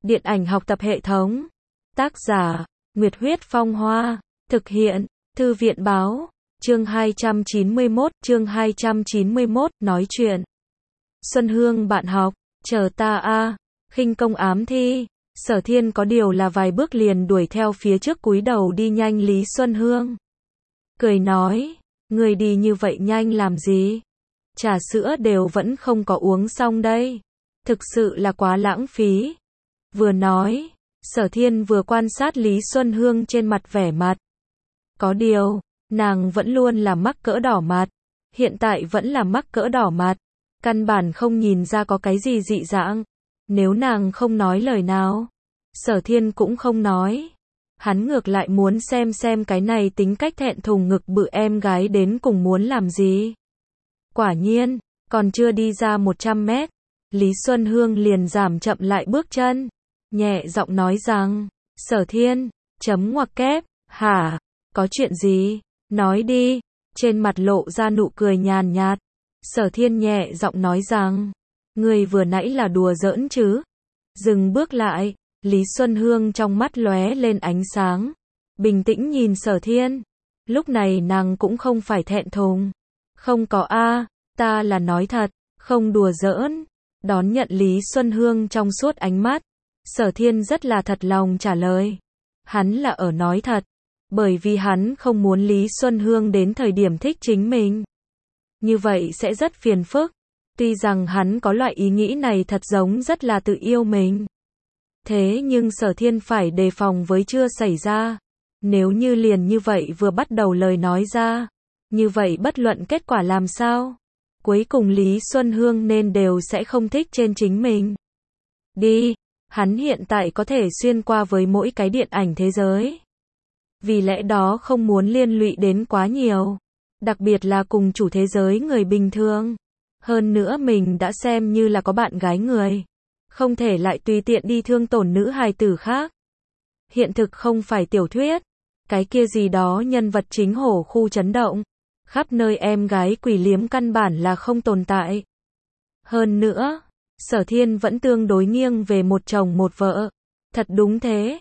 Điện ảnh học tập hệ thống. Tác giả, Nguyệt Huyết Phong Hoa. Thực hiện, Thư viện Báo. Chương 291, nói chuyện. Xuân Hương bạn học, chờ ta a. Khinh công ám thi. Sở Thiên có điều là vài bước liền đuổi theo phía trước, cúi đầu đi nhanh Lý Xuân Hương. Cười nói, người đi như vậy nhanh làm gì? Trà sữa đều vẫn không có uống xong đây. Thực sự là quá lãng phí. Vừa nói, Sở Thiên vừa quan sát Lý Xuân Hương trên mặt vẻ mặt. Có điều, nàng vẫn luôn là mắc cỡ đỏ mặt. Hiện tại vẫn là mắc cỡ đỏ mặt. Căn bản không nhìn ra có cái gì dị dạng. Nếu nàng không nói lời nào, Sở Thiên cũng không nói. Hắn ngược lại muốn xem cái này tính cách thẹn thùng ngực bự em gái đến cùng muốn làm gì. Quả nhiên, còn chưa đi ra 100 mét, Lý Xuân Hương liền giảm chậm lại bước chân, nhẹ giọng nói rằng, Sở Thiên, chấm ngoặc kép, hả, có chuyện gì, nói đi, trên mặt lộ ra nụ cười nhàn nhạt. Sở Thiên nhẹ giọng nói rằng, người vừa nãy là đùa giỡn chứ. Dừng bước lại, Lý Xuân Hương trong mắt lóe lên ánh sáng, bình tĩnh nhìn Sở Thiên. Lúc này nàng cũng không phải thẹn thùng. Không có a, ta là nói thật, không đùa giỡn. Đón nhận Lý Xuân Hương trong suốt ánh mắt, Sở Thiên rất là thật lòng trả lời. Hắn là ở nói thật, bởi vì hắn không muốn Lý Xuân Hương đến thời điểm thích chính mình. Như vậy sẽ rất phiền phức. Tuy rằng hắn có loại ý nghĩ này thật giống rất là tự yêu mình. Thế nhưng Sở Thiên phải đề phòng với chưa xảy ra. Nếu như liền như vậy vừa bắt đầu lời nói ra, như vậy bất luận kết quả làm sao, cuối cùng Lý Xuân Hương nên đều sẽ không thích trên chính mình. Đi, hắn hiện tại có thể xuyên qua với mỗi cái điện ảnh thế giới. Vì lẽ đó không muốn liên lụy đến quá nhiều, đặc biệt là cùng chủ thế giới người bình thường. Hơn nữa mình đã xem như là có bạn gái người, không thể lại tùy tiện đi thương tổn nữ hài tử khác. Hiện thực không phải tiểu thuyết, cái kia gì đó nhân vật chính hổ khu chấn động, khắp nơi em gái quỷ liếm căn bản là không tồn tại. Hơn nữa, Sở Thiên vẫn tương đối nghiêng về một chồng một vợ. Thật đúng thế,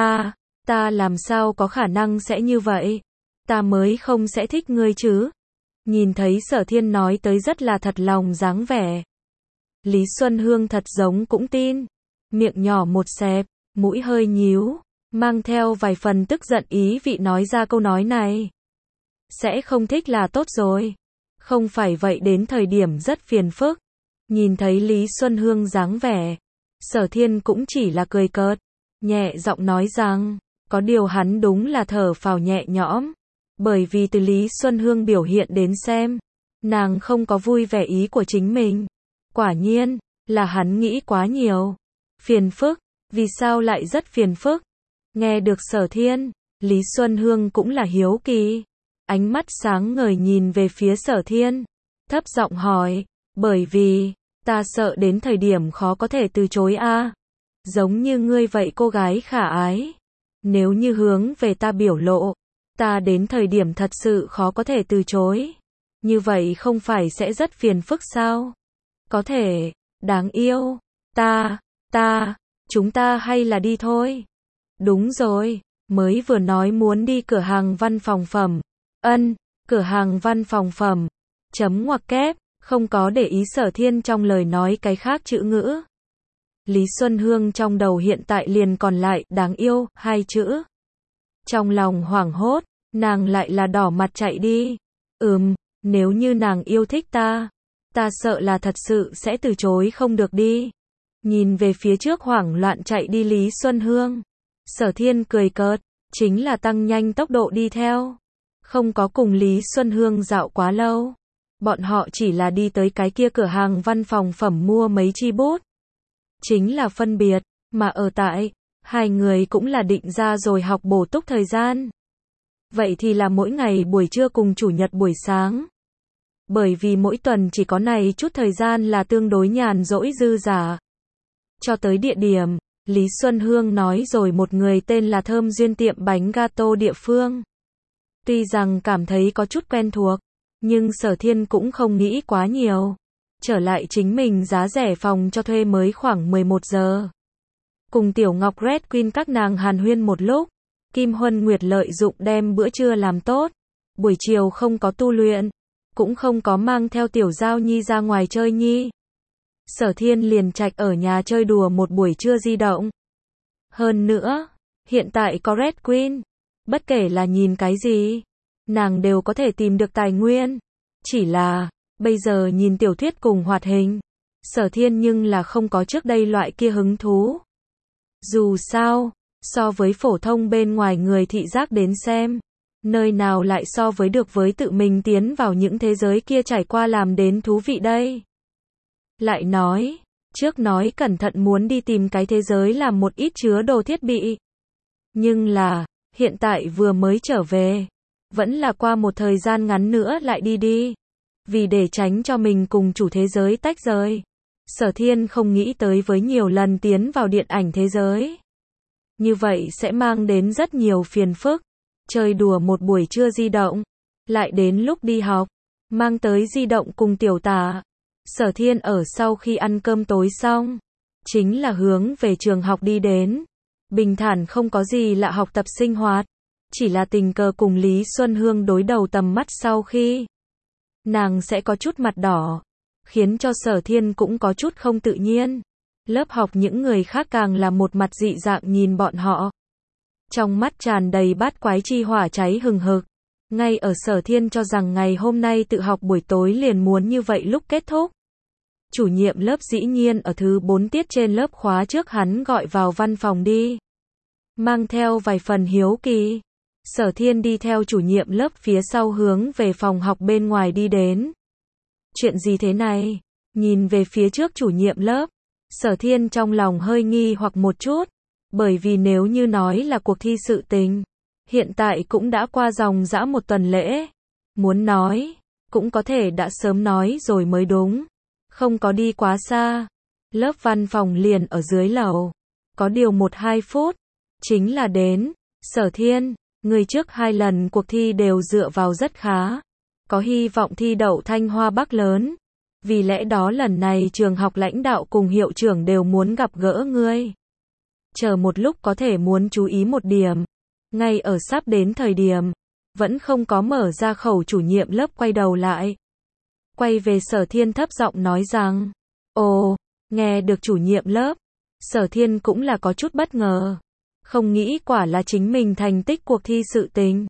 ta làm sao có khả năng sẽ như vậy? Ta mới không sẽ thích ngươi chứ. Nhìn thấy Sở Thiên nói tới rất là thật lòng dáng vẻ, Lý Xuân Hương thật giống cũng tin. Miệng nhỏ một xẹp, mũi hơi nhíu, mang theo vài phần tức giận ý vị nói ra câu nói này. Sẽ không thích là tốt rồi. Không phải vậy đến thời điểm rất phiền phức. Nhìn thấy Lý Xuân Hương dáng vẻ, Sở Thiên cũng chỉ là cười cợt, nhẹ giọng nói rằng, có điều hắn đúng là thở phào nhẹ nhõm. Bởi vì từ Lý Xuân Hương biểu hiện đến xem, nàng không có vui vẻ ý của chính mình. Quả nhiên, là hắn nghĩ quá nhiều. Phiền phức, vì sao lại rất phiền phức? Nghe được Sở Thiên, Lý Xuân Hương cũng là hiếu kỳ. Ánh mắt sáng ngời nhìn về phía Sở Thiên, thấp giọng hỏi, bởi vì, ta sợ đến thời điểm khó có thể từ chối a. Giống như ngươi vậy cô gái khả ái. Nếu như hướng về ta biểu lộ, ta đến thời điểm thật sự khó có thể từ chối. Như vậy không phải sẽ rất phiền phức sao? Có thể, đáng yêu, chúng ta hay là đi thôi. Đúng rồi, mới vừa nói muốn đi cửa hàng văn phòng phẩm. Cửa hàng văn phòng phẩm. Chấm ngoặc kép, không có để ý Sở Thiên trong lời nói cái khác chữ ngữ. Lý Xuân Hương trong đầu hiện tại liền còn lại đáng yêu, hai chữ. Trong lòng hoảng hốt, nàng lại là đỏ mặt chạy đi. Nếu như nàng yêu thích ta sợ là thật sự sẽ từ chối không được đi. Nhìn về phía trước hoảng loạn chạy đi Lý Xuân Hương, Sở Thiên cười cợt, chính là tăng nhanh tốc độ đi theo. Không có cùng Lý Xuân Hương dạo quá lâu. Bọn họ chỉ là đi tới cái kia cửa hàng văn phòng phẩm mua mấy chi bút. Chính là phân biệt, mà ở tại, hai người cũng là định ra rồi học bổ túc thời gian. Vậy thì là mỗi ngày buổi trưa cùng chủ nhật buổi sáng. Bởi vì mỗi tuần chỉ có này chút thời gian là tương đối nhàn rỗi dư dả. Cho tới địa điểm, Lý Xuân Hương nói rồi một người tên là Thơm Duyên tiệm bánh gato địa phương. Tuy rằng cảm thấy có chút quen thuộc, nhưng Sở Thiên cũng không nghĩ quá nhiều. Trở lại chính mình giá rẻ phòng cho thuê mới khoảng 11 giờ. Cùng Tiểu Ngọc Red Queen các nàng hàn huyên một lúc, Kim Huân Nguyệt lợi dụng đem bữa trưa làm tốt, buổi chiều không có tu luyện, cũng không có mang theo Tiểu Giao Nhi ra ngoài chơi nhi. Sở Thiên liền trạch ở nhà chơi đùa một buổi trưa di động. Hơn nữa, hiện tại có Red Queen, bất kể là nhìn cái gì, nàng đều có thể tìm được tài nguyên. Chỉ là, bây giờ nhìn tiểu thuyết cùng hoạt hình, Sở Thiên nhưng là không có trước đây loại kia hứng thú. Dù sao, so với phổ thông bên ngoài người thị giác đến xem, nơi nào lại so với được với tự mình tiến vào những thế giới kia trải qua làm đến thú vị đây. Lại nói, trước nói cẩn thận muốn đi tìm cái thế giới làm một ít chứa đồ thiết bị. Nhưng là, hiện tại vừa mới trở về, vẫn là qua một thời gian ngắn nữa lại đi. Vì để tránh cho mình cùng chủ thế giới tách rời, Sở Thiên không nghĩ tới với nhiều lần tiến vào điện ảnh thế giới. Như vậy sẽ mang đến rất nhiều phiền phức. Chơi đùa một buổi trưa di động, lại đến lúc đi học, mang tới di động cùng Tiểu Tả. Sở Thiên ở sau khi ăn cơm tối xong, chính là hướng về trường học đi đến. Bình thản không có gì lạ học tập sinh hoạt, chỉ là tình cờ cùng Lý Xuân Hương đối đầu tầm mắt sau khi nàng sẽ có chút mặt đỏ, khiến cho Sở Thiên cũng có chút không tự nhiên. Lớp học những người khác càng là một mặt dị dạng nhìn bọn họ. Trong mắt tràn đầy bát quái chi hỏa cháy hừng hực. Ngay ở Sở Thiên cho rằng ngày hôm nay tự học buổi tối liền muốn như vậy lúc kết thúc. Chủ nhiệm lớp dĩ nhiên ở thứ 4 tiết trên lớp khóa trước hắn gọi vào văn phòng đi. Mang theo vài phần hiếu kỳ, Sở Thiên đi theo chủ nhiệm lớp phía sau hướng về phòng học bên ngoài đi đến. Chuyện gì thế này? Nhìn về phía trước chủ nhiệm lớp, Sở Thiên trong lòng hơi nghi hoặc một chút, bởi vì nếu như nói là cuộc thi sự tình, hiện tại cũng đã qua dòng dã một tuần lễ. Muốn nói, cũng có thể đã sớm nói rồi mới đúng. Không có đi quá xa. Lớp văn phòng liền ở dưới lầu. Có điều 1-2 phút, chính là đến. Sở Thiên, người trước 2 lần cuộc thi đều dựa vào rất khá. Có hy vọng thi đậu Thanh Hoa Bắc lớn. Vì lẽ đó lần này trường học lãnh đạo cùng hiệu trưởng đều muốn gặp gỡ ngươi. Chờ một lúc có thể muốn chú ý một điểm. Ngay ở sắp đến thời điểm, vẫn không có mở ra khẩu, chủ nhiệm lớp quay đầu lại. Quay về Sở Thiên thấp giọng nói rằng, ồ, nghe được chủ nhiệm lớp, Sở Thiên cũng là có chút bất ngờ. Không nghĩ quả là chính mình thành tích cuộc thi sự tình.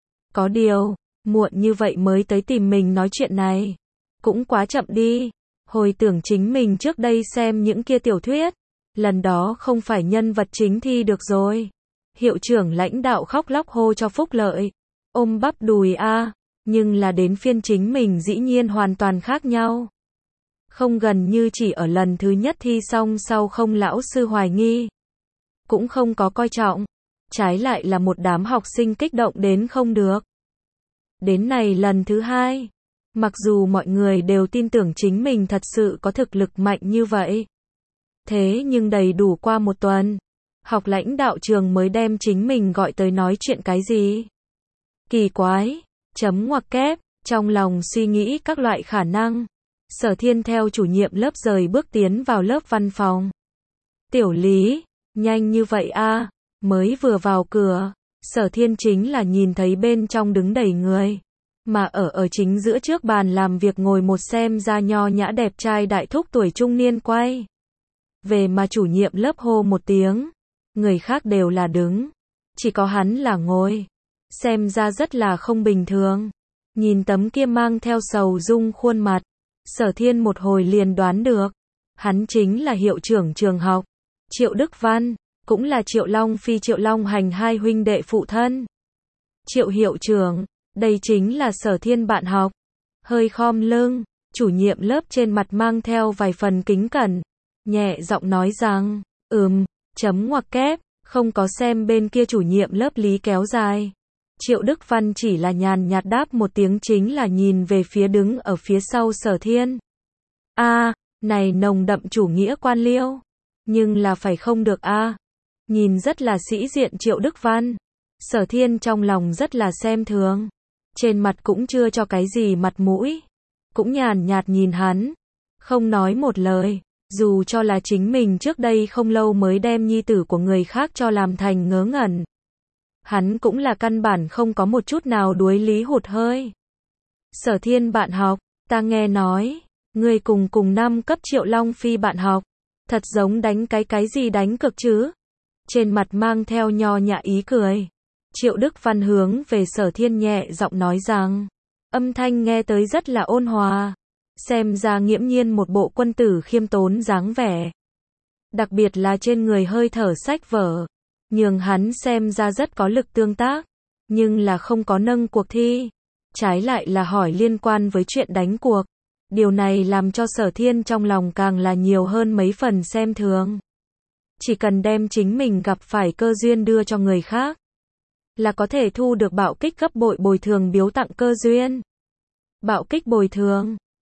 Có điều, muộn như vậy mới tới tìm mình nói chuyện này. Cũng quá chậm đi. Hồi tưởng chính mình trước đây xem những kia tiểu thuyết. Lần đó không phải nhân vật chính thi được rồi. Hiệu trưởng lãnh đạo khóc lóc hô cho phúc lợi. Ôm bắp đùi a. Nhưng là đến phiên chính mình dĩ nhiên hoàn toàn khác nhau. Không gần như chỉ ở lần thứ nhất thi xong sau không lão sư hoài nghi. Cũng không có coi trọng. Trái lại là một đám học sinh kích động đến không được. Đến này lần thứ 2. Mặc dù mọi người đều tin tưởng chính mình thật sự có thực lực mạnh như vậy. Thế nhưng đầy đủ qua một tuần. Học lãnh đạo trường mới đem chính mình gọi tới nói chuyện cái gì. Kỳ quái. Chấm ngoặc kép. Trong lòng suy nghĩ các loại khả năng. Sở Thiên theo chủ nhiệm lớp rời bước tiến vào lớp văn phòng. Tiểu Lý. Nhanh như vậy a. Mới vừa vào cửa. Sở Thiên chính là nhìn thấy bên trong đứng đầy người. Mà ở chính giữa trước bàn làm việc ngồi một xem ra nho nhã đẹp trai đại thúc tuổi trung niên quay. Về mà chủ nhiệm lớp hô một tiếng. Người khác đều là đứng. Chỉ có hắn là ngồi. Xem ra rất là không bình thường. Nhìn tấm kia mang theo sầu dung khuôn mặt. Sở Thiên một hồi liền đoán được. Hắn chính là hiệu trưởng trường học. Triệu Đức Văn. Cũng là Triệu Long Phi Triệu Long Hành hai huynh đệ phụ thân. Triệu hiệu trưởng. Đây chính là Sở Thiên bạn học. Hơi khom lưng. Chủ nhiệm lớp trên mặt mang theo vài phần kính cẩn. Nhẹ giọng nói rằng. Chấm ngoặc kép. Không có xem bên kia chủ nhiệm lớp Lý kéo dài. Triệu Đức Văn chỉ là nhàn nhạt đáp một tiếng chính là nhìn về phía đứng ở phía sau Sở Thiên. Này nồng đậm chủ nghĩa quan liêu. Nhưng là phải không được Nhìn rất là sĩ diện Triệu Đức Văn. Sở Thiên trong lòng rất là xem thường. Trên mặt cũng chưa cho cái gì mặt mũi. Cũng nhàn nhạt nhìn hắn. Không nói một lời. Dù cho là chính mình trước đây không lâu mới đem nhi tử của người khác cho làm thành ngớ ngẩn. Hắn cũng là căn bản không có một chút nào đuối lý hụt hơi. Sở Thiên bạn học, ta nghe nói, người cùng năm cấp Triệu Long Phi bạn học, thật giống đánh cái gì đánh cực chứ? Trên mặt mang theo nho nhã ý cười. Triệu Đức Văn hướng về Sở Thiên nhẹ giọng nói rằng, âm thanh nghe tới rất là ôn hòa, xem ra nghiễm nhiên một bộ quân tử khiêm tốn dáng vẻ. Đặc biệt là trên người hơi thở sách vở, nhường hắn xem ra rất có lực tương tác, nhưng là không có nâng cuộc thi, trái lại là hỏi liên quan với chuyện đánh cuộc. Điều này làm cho Sở Thiên trong lòng càng là nhiều hơn mấy phần xem thường. Chỉ cần đem chính mình gặp phải cơ duyên đưa cho người khác, là có thể thu được bạo kích gấp bội bồi thường biếu tặng cơ duyên. Bạo kích bồi thường,